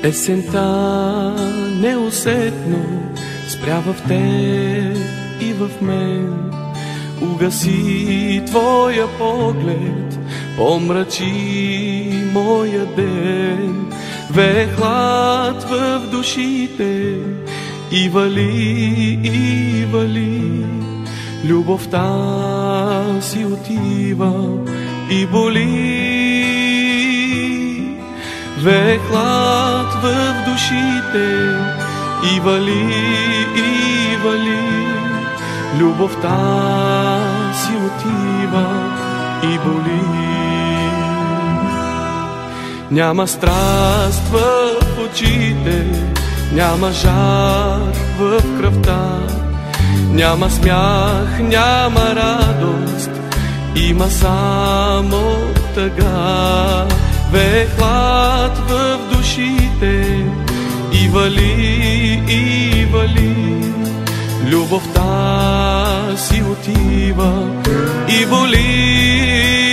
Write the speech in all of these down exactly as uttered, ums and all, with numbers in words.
Есента неусетно спря в теб и в мен. Угаси твоя поглед, помрачи моя ден. Вее хлад в душите и вали, и вали. Любовта си отива и боли. Вее хлад в душите и вали, и вали. Любовта си отива и боли. Няма страст в очите, няма жар в кръвта, няма смях, няма радост, има само тъга. Вее хлад в душите и вали, и вали. Любовта си отива и боли.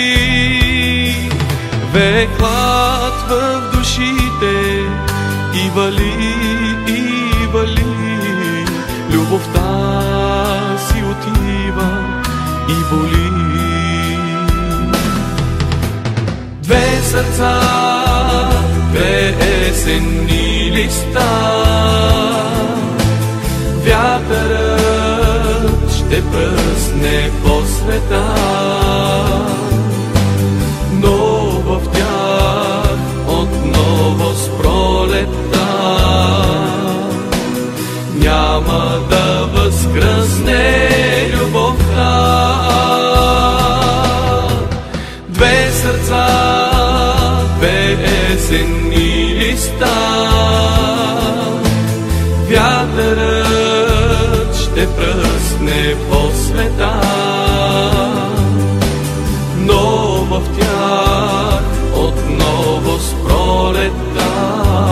Вее хлад в душите и вали, и вали. Любовта си отива и боли. Две сърца, две есенни листа. Вятърът ще пръсне по света, но в тях отново с пролетта няма да възкръсне любовта. Две сърца, две есенни листа. Вятърът ще пръсне по света, но в тях отново с пролетта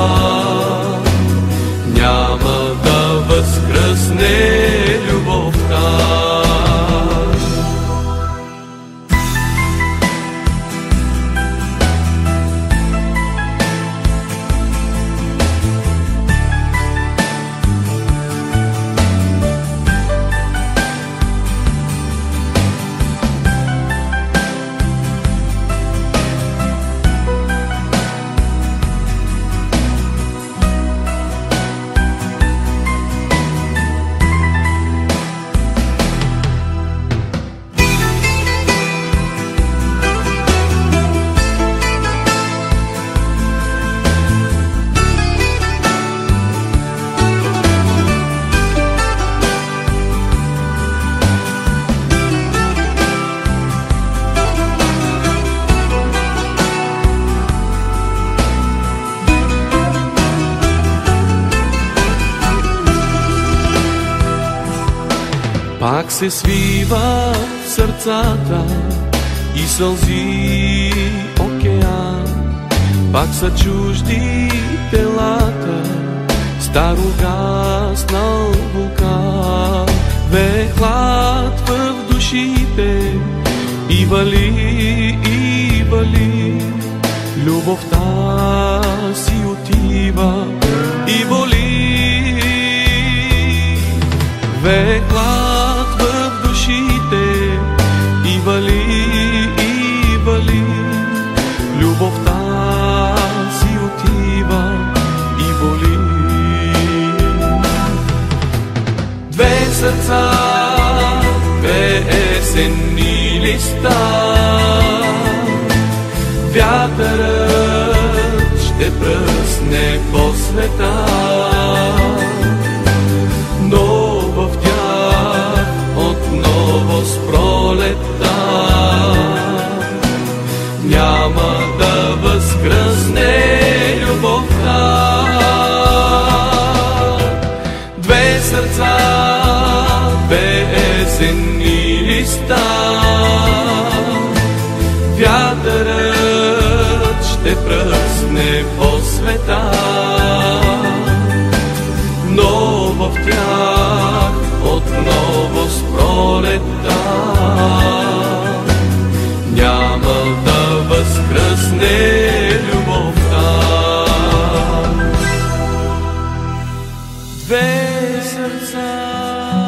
няма да възкръсне любовта. Пак се свива в сърцата и сълзи океан. Пак са чужди телата, стар угаснал вулкан. Вее хлад в душите и вали, и вали. Любовта си отива и боли. Вее хлад в душите и вали, и вали. Любовта си отива и боли. Две сърца, две есенни листа. Вятърът ще пръсне по света, но в тях отново с пролетта няма да възкръсне любовта. Две сърца, две есенни листа. Вятърът ще пръсне по света, но в тях отново с пролетта няма да възкръсне любовта. две сърца.